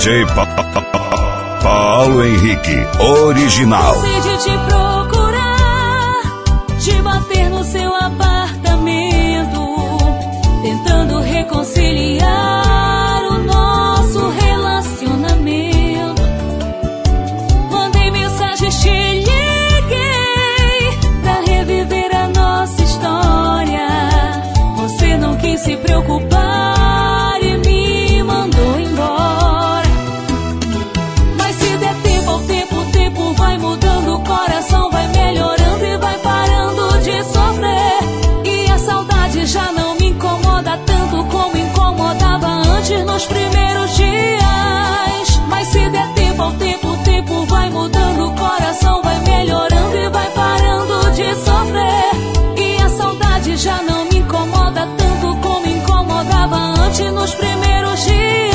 DJ Paulo Henrique, original. Cansei de te procurar, de bater no seu apartamento, tentando reconciliar o nosso relacionamento. Mandei mensagens, te liguei pra reviver a nossa história. Você não quis se preocupar e me mandou embora. Mas se der tempo ao tempo, o tempo vai mudando, o coração vai melhorando e vai parando de sofrer. E a saudade já não me incomoda tanto como incomodava antes nos primeiros dias. Mas se der tempo ao tempo, o tempo vai mudando, o coração vai melhorando e vai parando de sofrer. E a saudade já não me incomoda tanto como incomodava antes nos primeiros dias.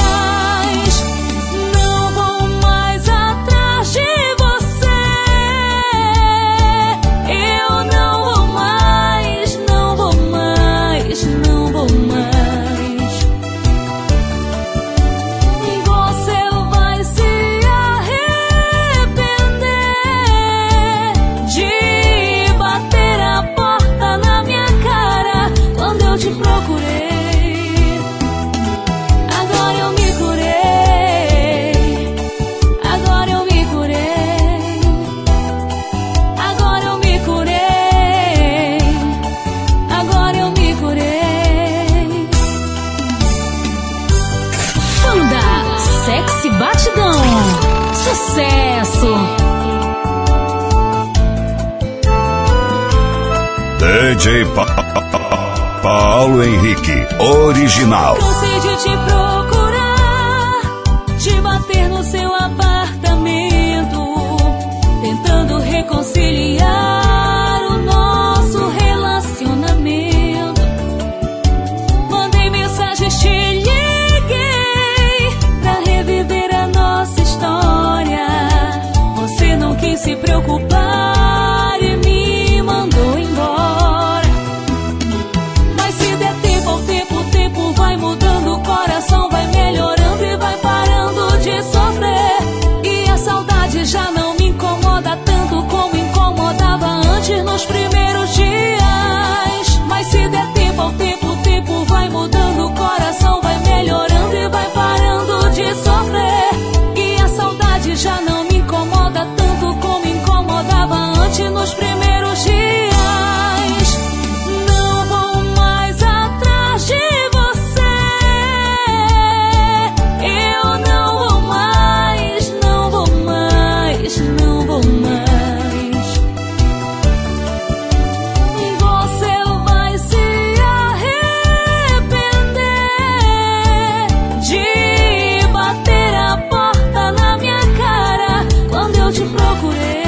Não vou mais atrás de você. Eu não vou mais, não vou mais, não vou mais. Você vai se arrepender de bater a porta na minha cara quando eu te procurei. Agora eu me curei. Agora eu me curei. Agora eu me curei. Agora eu me curei. Banda Sexy Batidão. Sucesso. DJ Paulo Henrique, original. Cansei de te procurar, de bater no seu apartamento, tentando reconciliar o nosso relacionamento. Mandei mensagens, te liguei pra reviver a nossa história. Você não quis se preocupar e me mandou embora. Mas se der tempo ao tempo, o tempo vai mudando, o coração vai melhorando e vai parando de sofrer. E a saudade já não me incomoda tanto como incomodava antes nos primeiros dias. Mas se der tempo ao tempo, o tempo vai mudando, o coração vai melhorando e vai parando de sofrer. E a saudade já não me incomoda tanto como incomodava antes nos primeiros dias. Não vou mais atrás de você. Eu não vou mais, não vou mais, não vou mais. Você vai se arrepender de bater a porta na minha cara quando eu te procurei.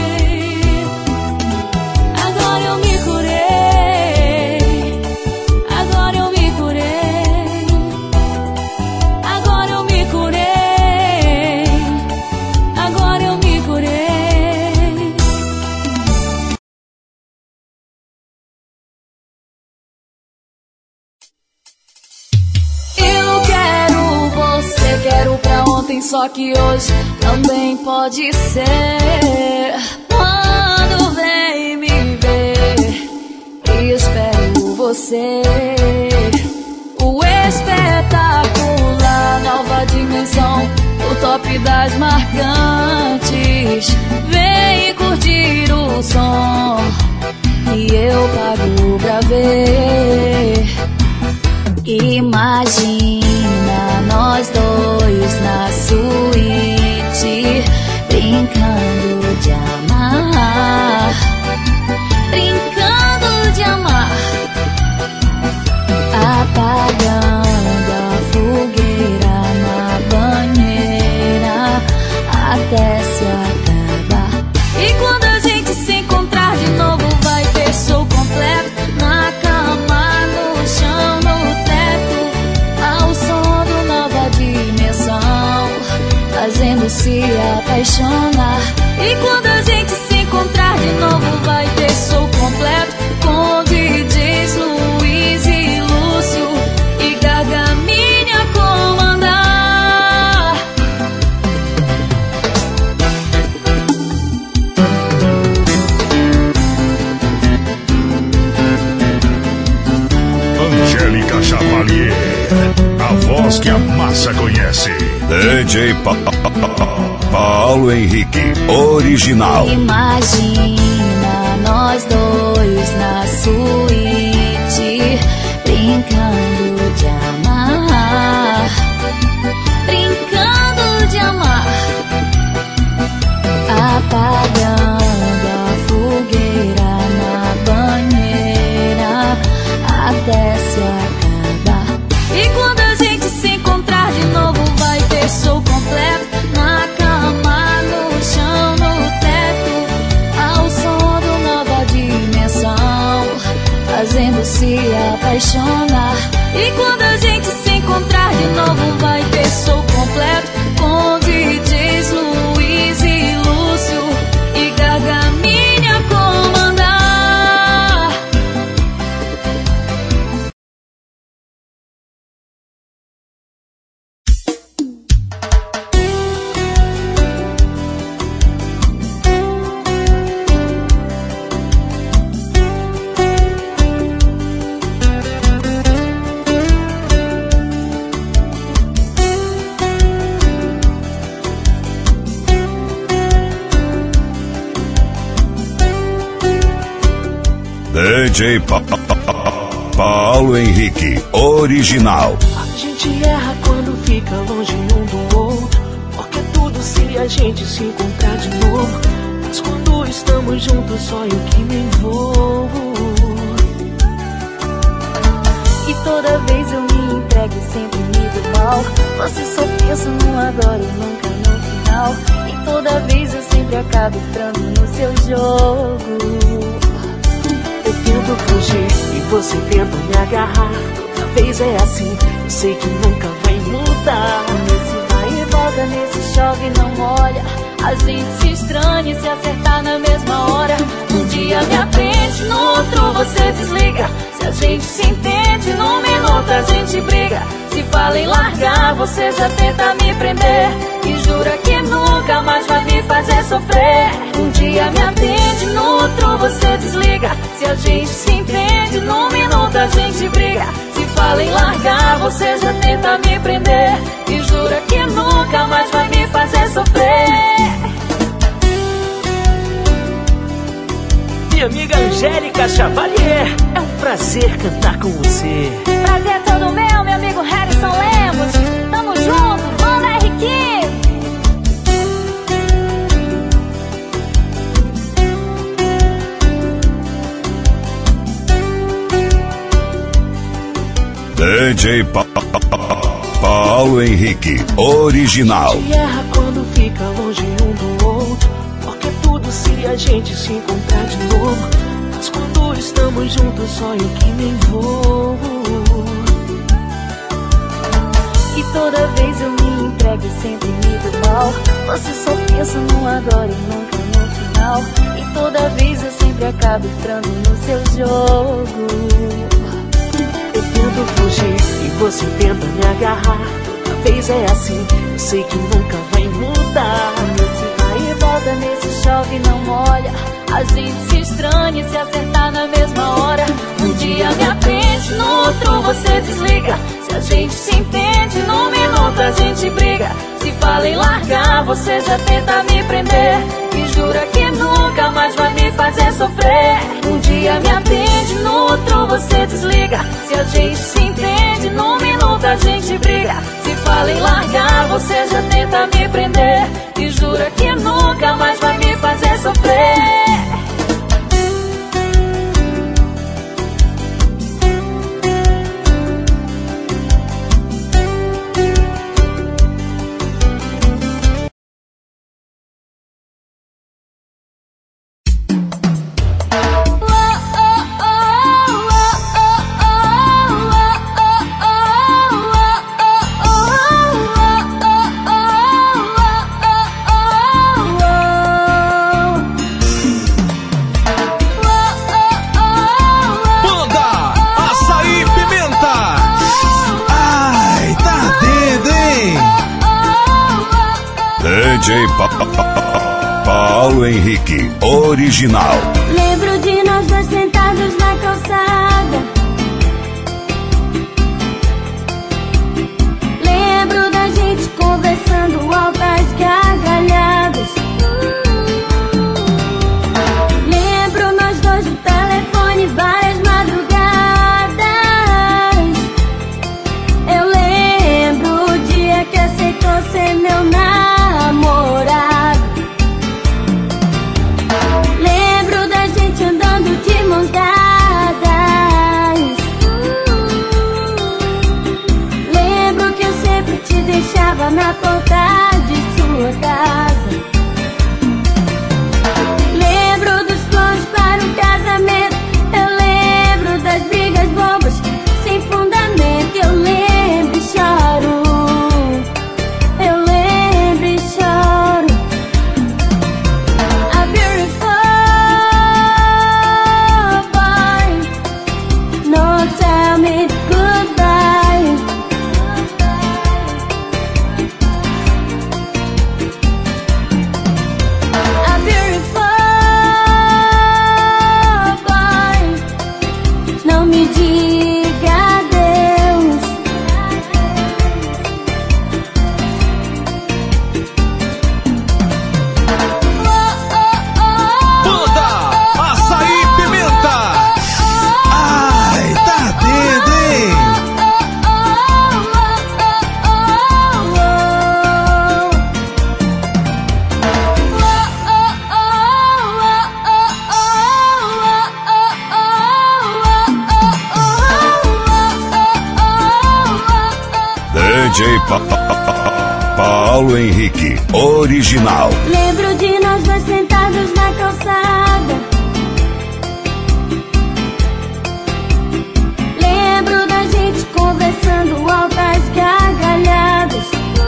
Agora eu me curei. Agora eu me curei. Agora eu me curei. Agora eu me curei. Eu quero você, quero pra ontem, só que hoje também pode ser. Quando vem me ver, espero você. O espetacular, nova dimensão, o top das marcantes. Vem curtir o som e eu pago pra ver. Imagina nós dois na suíte, brincando de amar, brincando de amar, apagando a fogueira na banheira até se acabar. E quando a gente se encontrar de novo, vai ter show completo na cama, no chão, no teto, ao som do Nova Dimensão, fazendo-se apaixonar. E quando a gente se encontrar de novo, vai ter show completo com DJs Luiz e Lúcio e Gargamini a comandar. músicas que a massa conhece. DJ Paulo Henrique, original. Imagina nós dois na suíte, brincando de amar, brincando de amar, apagando a fogueira na banheira até se acabar. E quando a gente se encontrar de novo, vai ter show completo, na cama, no chão, no teto, ao som de nova dimensão, fazendo-se apaixonar. E quando a gente se encontrar de novo, vai ter show completo, com DJs Luiz e Lúcio e Gargaminha comandar. DJ Paulo Henrique, original. A gente erra quando fica longe um do outro, porque tudo se a gente se encontrar de novo. Mas quando estamos juntos só eu que me envolvo. E toda vez eu me entrego e sempre me dou mal. Você só pensa no agora e nunca no final. E toda vez eu sempre acabo entrando no seu jogo. Eu tento fugir e você tenta me agarrar. Toda vez é assim, eu sei que nunca vai mudar. Nesse vai e volta, nesse chove e não molha, a gente se estranha e se acertar na mesma hora. Um dia me aprende, no outro você desliga. Se a gente se entende, num minuto a gente briga. Se fala em largar, você já tenta me prender e jura que nunca mais vai me fazer sofrer. Um dia me atende, no outro você desliga. Se a gente se entende, num minuto a gente briga. Se fala em largar, você já tenta me prender e jura que nunca mais vai me fazer sofrer. Minha amiga Angélica Chavalier, é um prazer cantar com você. Prazer é todo meu amigo Harrison Lemos. Tamo junto, banda RQ. DJ Paulo Henrique, original. A gente erra quando fica longe um do outro, porque tudo se a gente se encontrar de novo. Mas quando estamos juntos só eu que me envolvo. E toda vez eu me entrego e sempre me dou mal. Você só pensa no agora e nunca no final. E toda vez eu sempre acabo entrando no seu jogo. Eu tento fugir e você tenta me agarrar. Toda vez é assim, eu sei que nunca vai mudar. Nesse vai e volta, nesse chove e não molha, a gente se estranha e se acertar na mesma hora. Um dia me aprende, no outro você desliga. Se a gente se entende, num minuto a gente briga. Se fala em largar, você já tenta me prender e jura que nunca mais vai me fazer sofrer. Um dia me atende, no outro você desliga. Se a gente se entende, num minuto a gente briga. Se fala em largar, você já tenta me prender e jura que nunca mais vai me fazer sofrer. DJ Paulo Henrique, original. Lembro de nós dois sentados na calçada. na porta de sua casa. Lembro dos planos para o casamento. Eu lembro das brigas bobas sem fundamento. Eu lembro e choro. Eu lembro e choro. A beautiful boy, no tell me goodbye. A beautiful boy, não me diga adeus. Banda Açaí Pimenta. Ai, tá doendo, hein? DJ Paulo Henrique, original. Lembro de nós dois sentados na calçada. Lembro da gente conversando altas gargalhadas.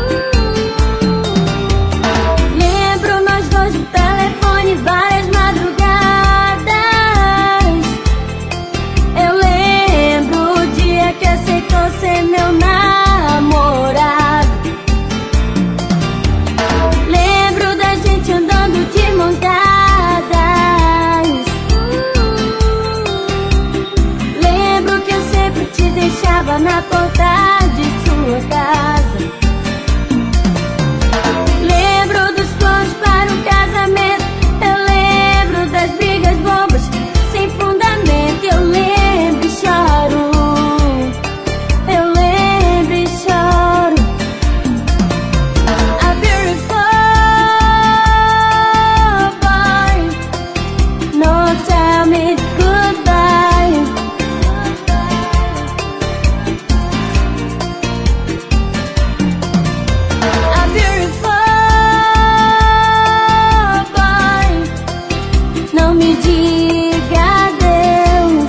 Lembro nós dois no telefone várias madrugadas. Eu lembro o dia que aceitou ser meu namorado. Lembro da gente andando de mãos dadas. Lembro que eu sempre te deixava na porta de sua casa. Lembro dos planos para o casamento. Eu lembro das brigas bobas sem fundamento. Eu lembro e choro. Eu lembro e choro. A beautiful boy, no tell me goodbye. A beautiful boy, não me diga adeus.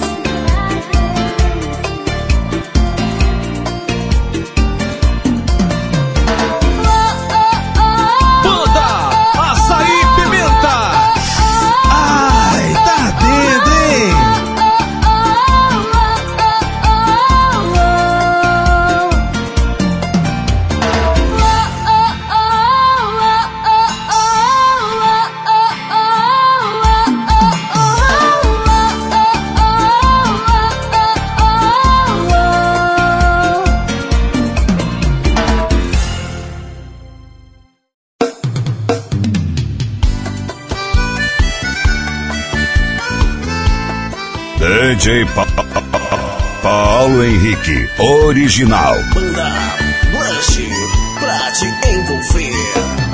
Banda Açaí Pimenta. Ai, tá doendo, hein? DJ Paulo Henrique, original. Banda Blush, pra te envolver.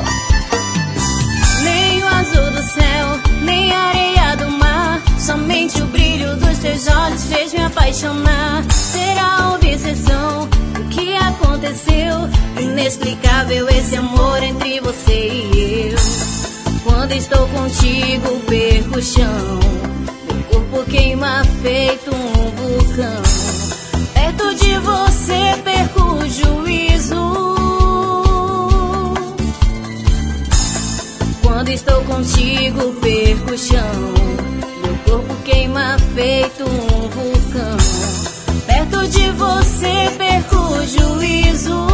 Nem o azul do céu, nem a areia do mar. Somente o brilho dos teus olhos fez me apaixonar. Será obsessão o que aconteceu? Inexplicável esse amor entre você e eu. Quando estou contigo perco o chão. Meu corpo queima feito um vulcão. Perto de você perco o juízo. Quando estou contigo perco o chão. Meu corpo queima feito um vulcão. Perto de você perco o juízo.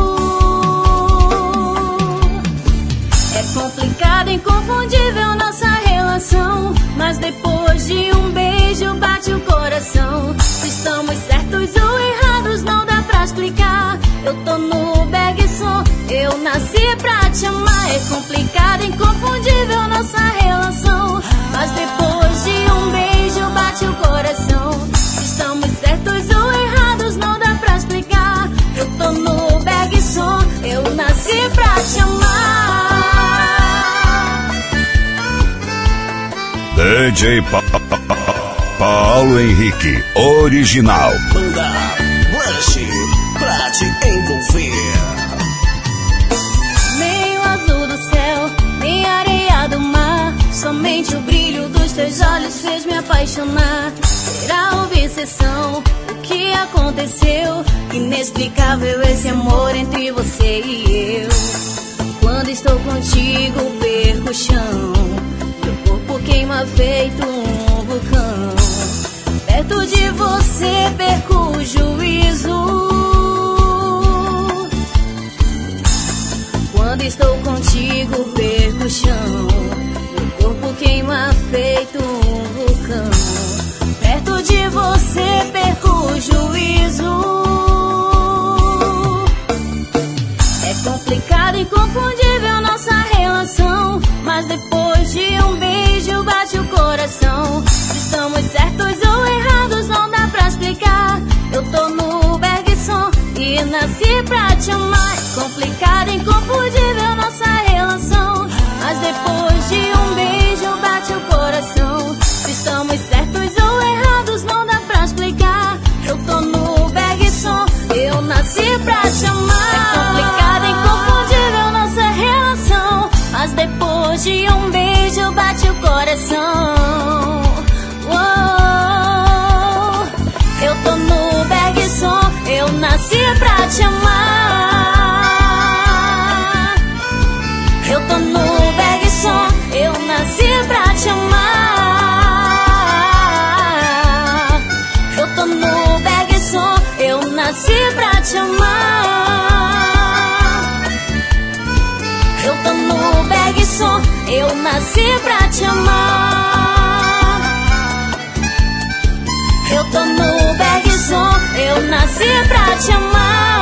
É complicado, inconfundível nossa relação. Mas depois de um beijo bate o coração. Se estamos certos ou errados não dá pra explicar. Eu tô no bag som, eu nasci pra te amar. É complicado, inconfundível nossa relação. Mas depois de um beijo bate o coração. Se estamos certos ou errados não dá pra explicar. Eu tô no bag som, eu nasci pra te amar. DJ Paulo Henrique, original. Banda Blush, pra te envolver. Somente o brilho dos teus olhos fez me apaixonar. Será obsessão o que aconteceu? Inexplicável esse amor entre você e eu. Quando estou contigo perco o chão, meu corpo queima feito um vulcão. Perto de você perco o juízo. Quando estou contigo perco o chão, meu corpo queima feito um vulcão. Perto de você perco o juízo. É complicado e inconfundível nossa relação, mas depois de um beijo bate o coração. Se estamos certos ou errados não dá pra explicar. Eu tô no Bergson e nasci pra te amar. É complicado e inconfundível nossa relação, mas depois de um beijo bate o coração. Se estamos certos ou errados não dá pra explicar. Eu tô no Bergson, eu nasci pra te amar. É complicado e inconfundível nossa relação, mas depois de um beijo bate o coração. Uou, eu tô no Bergson, eu nasci pra te amar. Eu tô no Bergson, eu nasci pra te amar. Eu tô no Bergson, eu nasci pra te amar. Eu tô no Bergson, eu nasci pra te amar. Eu tô no Bergson, eu nasci pra te amar.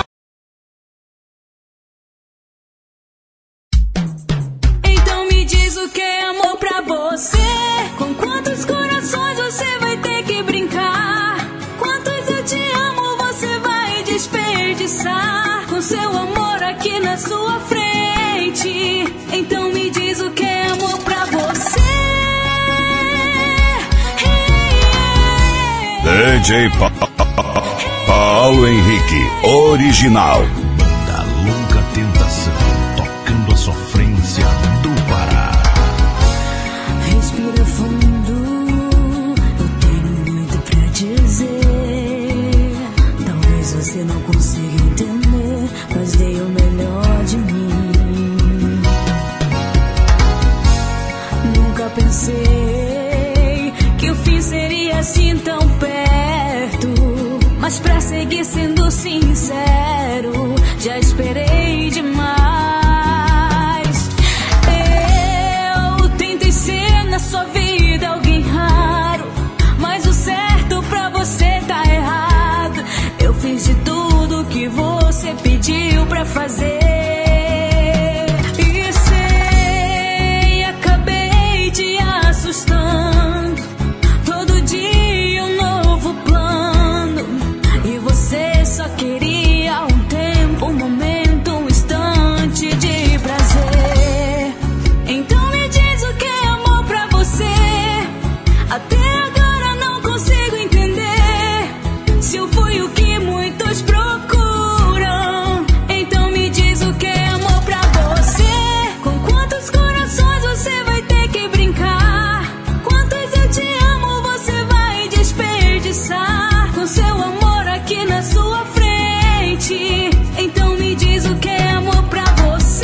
Então me diz o que é amor pra você. Com quantos corações você vai ter que brincar? Quantos eu te amo você vai desperdiçar? Com seu amor aqui na sua frente. Então me diz o que é amor pra você. DJ Paulo Henrique, original. Da longa tentação, tocando a sofrência do Pará. Respira fundo, eu tenho muito pra dizer. Talvez você não consiga entender, mas dei o melhor de mim. Nunca pensei que o fim seria assim tão perto, mas pra seguir sendo sincero, já esperei demais. Eu tentei ser na sua vida alguém raro, mas o certo pra você tá errado. Eu fiz de tudo que você pediu pra fazer. E sei, acabei te assustando. Todo dia um novo plano, e você só queria um tempo, um momento, um instante de prazer. Então me diz o que é amor pra você. Até agora não consigo entender se eu fui o que muitos procuram. Então me diz o que é amor pra você. Com quantos corações você vai ter que brincar? Quantos eu te amo você vai desperdiçar? Com seu amor aqui na sua frente. Então me diz o que é amor pra você.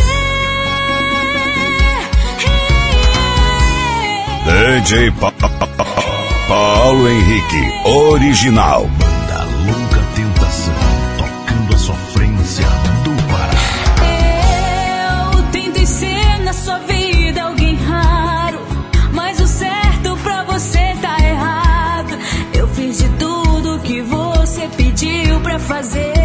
DJ Paulo Henrique, original. Da longa tentação, tocando a sofrência do Pará. Eu tentei ser na sua vida alguém raro, mas o certo pra você tá errado. Eu fiz de tudo que você pediu pra fazer.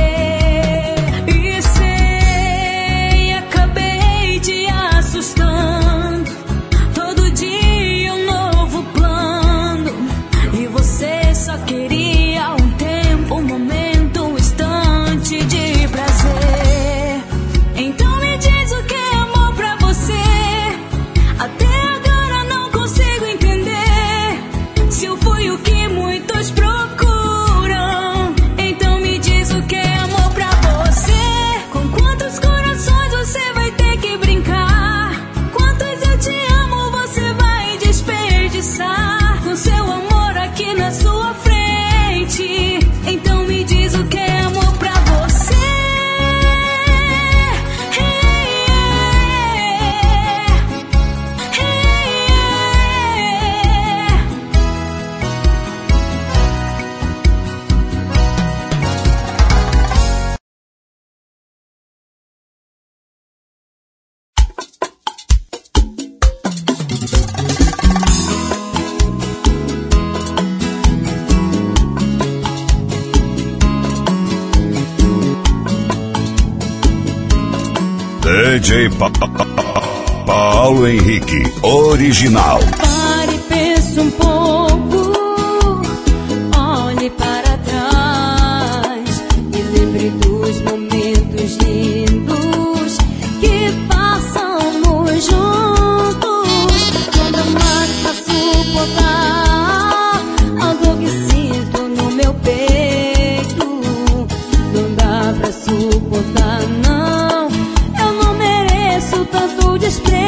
E sei, acabei te assustando. Todo dia um novo plano, e você só queria DJ Paulo Henrique, original. Pare e pense um pouco, olhe para trás e lembre dos momentos lindos que passamos juntos. Quando amar pra suportar a dor que sinto no meu peito, não dá pra suportar, não. Eu não mereço tanto desprezo.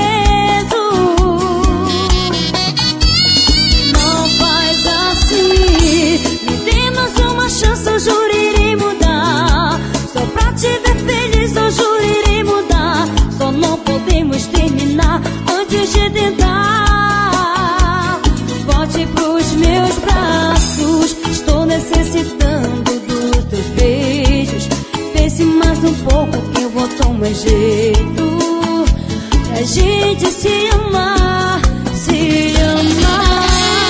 Não faz assim, me dê mais uma chance, eu juro irei mudar. Só pra te ver feliz, eu juro irei mudar. Só não podemos terminar antes de tentar. Volte pros meus braços, estou necessitando dos teus beijos. Pense mais um pouco que eu vou tomar jeito pra gente se amar, se amar.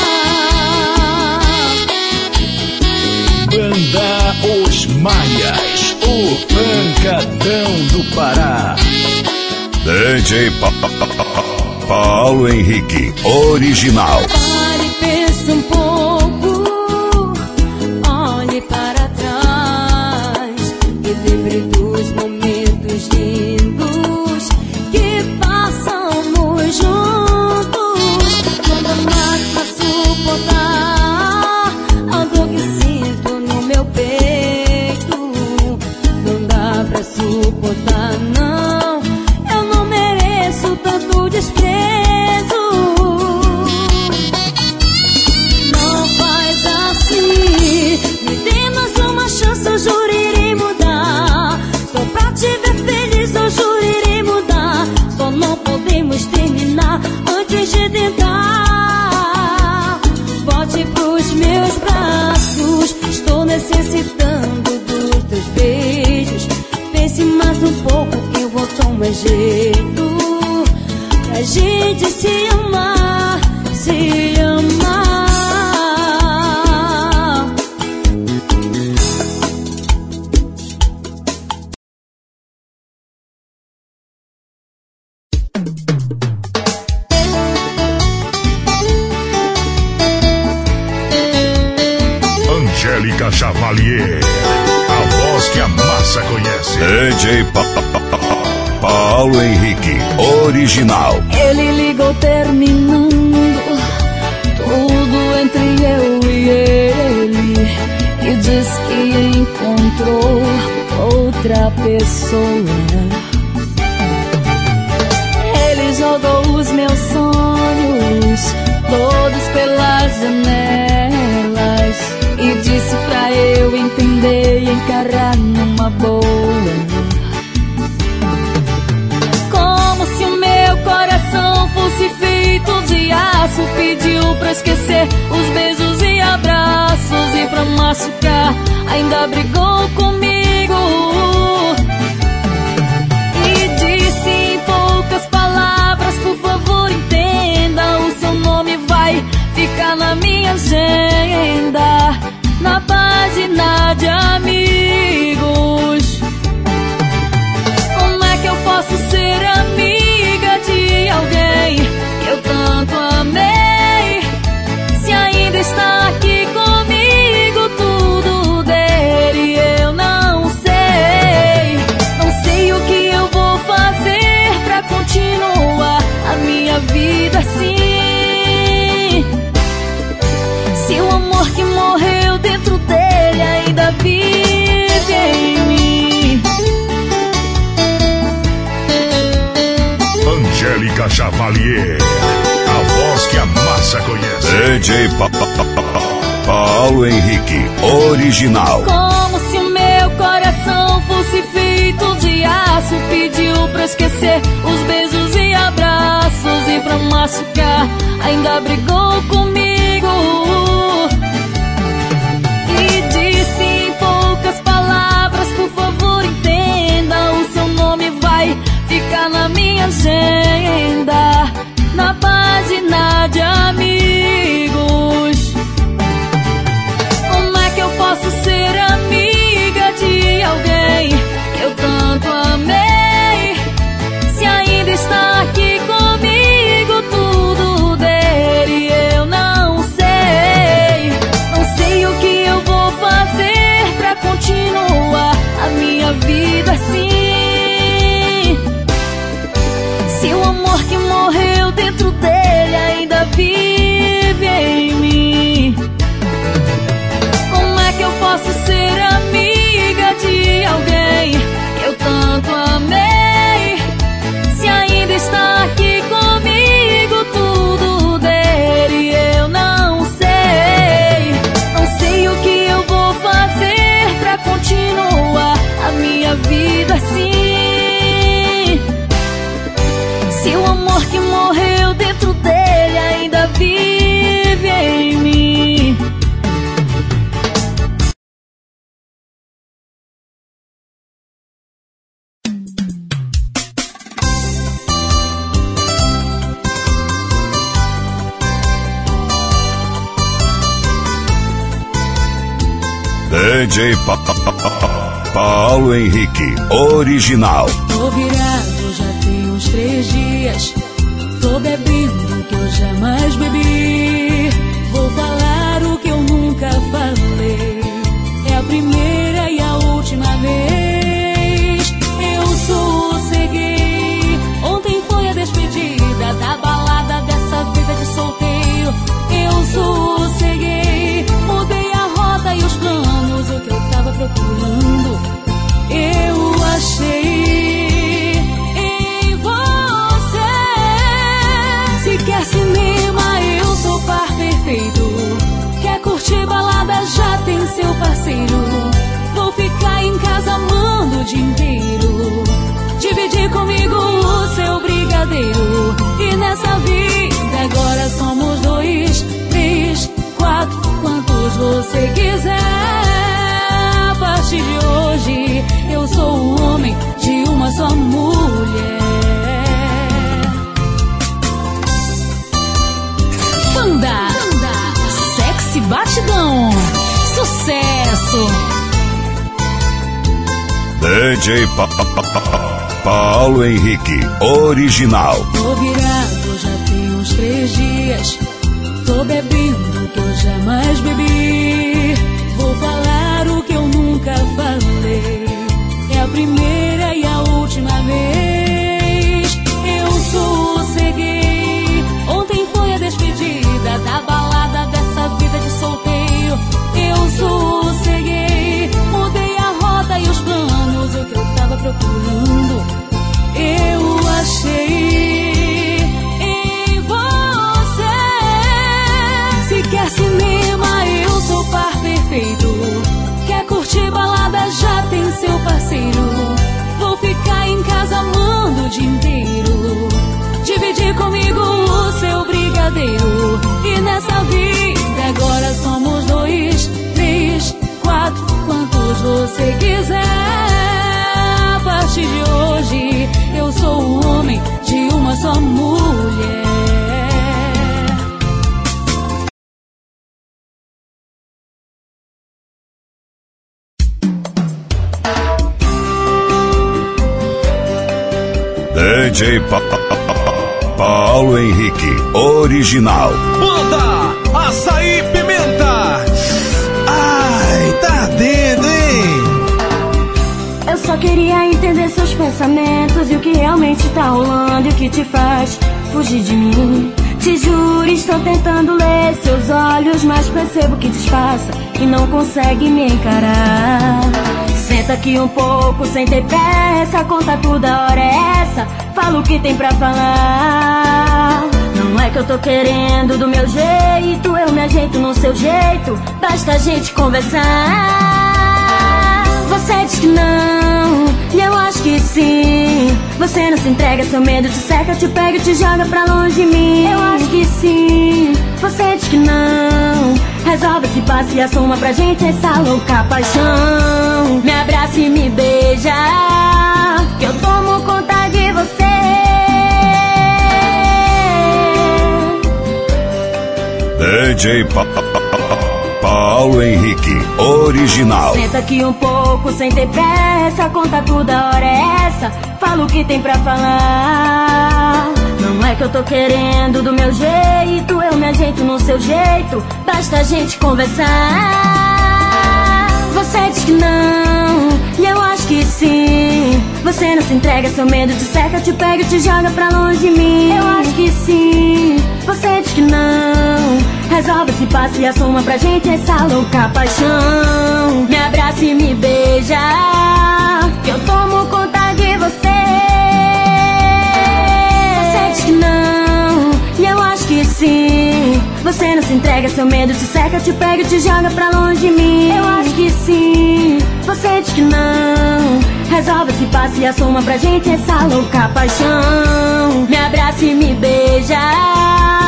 Banda Os Maias, o pancadão do Pará. DJ Paulo Henrique, original. Pare e pense um pouco, olhe para trás e lembre dos momentos lindos que passamos juntos. Quando amar pra suportar a dor que sinto no meu peito, não dá pra suportar, não. Eu não mereço tanto desprezo. Não faz assim, me dê mais uma chance, eu juro irei mudar. Só pra te ver feliz, eu juro irei mudar. Só não podemos terminar antes de tentar. Volte pros meus braços, estou necessitando dos teus beijos. Pense mais um pouco que eu vou tomar jeito pra gente se amar, se amar. Angélica Chavalier, a voz que a massa conhece. DJ Paulo Henrique, original. Ele ligou terminando tudo entre eu e ele e disse que encontrou outra pessoa. Ele jogou os meus sonhos todos pelas janelas e disse pra eu entender e encarar numa boa. Como se o meu coração fosse feito de aço, pediu pra esquecer os beijos e abraços e pra machucar ainda brigou comigo e disse em poucas palavras: por favor entenda, o seu nome vai ficar na minha agenda, na página de amigos. Como é que eu posso ser amiga de alguém que eu tanto amei, se ainda está aqui comigo tudo dele? Eu não sei o que eu vou fazer pra continuar a minha vida assim, se o amor que morreu dentro dele ainda vive em mim. Angélica Chavalier, a voz que a massa conhece. DJ Paulo Henrique, original. Como se o meu coração fosse feito de aço, pediu pra esquecer os beijos e abraços e pra machucar ainda brigou comigo e disse em poucas palavras: por favor entenda, o seu nome vai ficar na minha agenda, na página de amigos. Como é que eu posso ser amiga de alguém que eu tanto amei, DJ Paulo Henrique, original. Tô virado, já tem uns 3 dias. Tô bebendo o que eu jamais bebi. Vou falar o que eu nunca falei. É a primeira e a última vez. Eu sosseguei. Ontem foi a despedida da balada, dessa vida de solteiro. Eu sosseguei. Mudei a rota e os planos, o que eu tava procurando eu achei em você. Se quer cinema, eu sou par perfeito. Quer curtir balada, já tem seu parceiro. Vou ficar em casa amando o dia inteiro. Dividir comigo o seu brigadeiro. E nessa vida agora somos 2, 3, 4, quantos você quiser. A partir de hoje eu sou o homem de uma só mulher. Banda Sexy Batidão, sucesso. DJ Paulo Henrique, original. Tô virado, já tem uns 3 dias. Tô bebendo o que eu jamais bebi. Vou falar o que eu nunca falei. É a primeira e a última vez. Eu sosseguei. Ontem foi a despedida da balada, dessa vida de solteiro. Eu sosseguei. Mudei a rota e os planos, o que eu tava procurando eu achei em você. Se quer cinema, eu sou par perfeito. Quer curtir balada, já tem seu parceiro. Vou ficar em casa amando o dia inteiro. Dividir comigo o seu brigadeiro. E nessa vida agora somos 2, 3, 4, quantos você quiser. A partir de hoje eu sou o homem de uma só mulher. DJ Paulo Henrique, original. Banda Açaí Pimenta. Ai, tá ardendo, hein? Eu só queria entender seus pensamentos e o que realmente tá rolando e o que te faz fugir de mim. Te juro, estou tentando ler seus olhos, mas percebo que disfarça e não consegue me encarar. Senta aqui um pouco sem ter pressa, conta tudo, a hora é essa. Fala o que tem pra falar. Não é que eu tô querendo do meu jeito, eu me ajeito no seu jeito, basta a gente conversar. Você diz que não, e eu acho que sim. Você não se entrega, seu medo te cerca, te pega e te joga pra longe de mim. Eu acho que sim. Você diz que não, resolve esse passe e assuma pra gente essa louca paixão. Me abraça e me beija, que eu tomo conta de você. DJ Paulo Henrique, original. Senta aqui um pouco sem ter pressa, conta tudo, a hora é essa. Fala o que tem pra falar. Não é que eu tô querendo do meu jeito, eu me ajeito no seu jeito, basta a gente conversar. Você diz que não, e eu acho que sim. Você não se entrega, seu medo te cerca, te pega e te joga pra longe de mim. Eu acho que sim. Você diz que não, resolve esse passe e assuma pra gente essa louca paixão. Me abraça e me beija, que eu tomo conta de você. Você diz que não, e eu acho que sim. Você não se entrega, seu medo te cerca, te pega e te joga pra longe de mim. Eu acho que sim. Você diz que não, resolve esse passe e assuma pra gente essa louca paixão. Me abraça e me beija,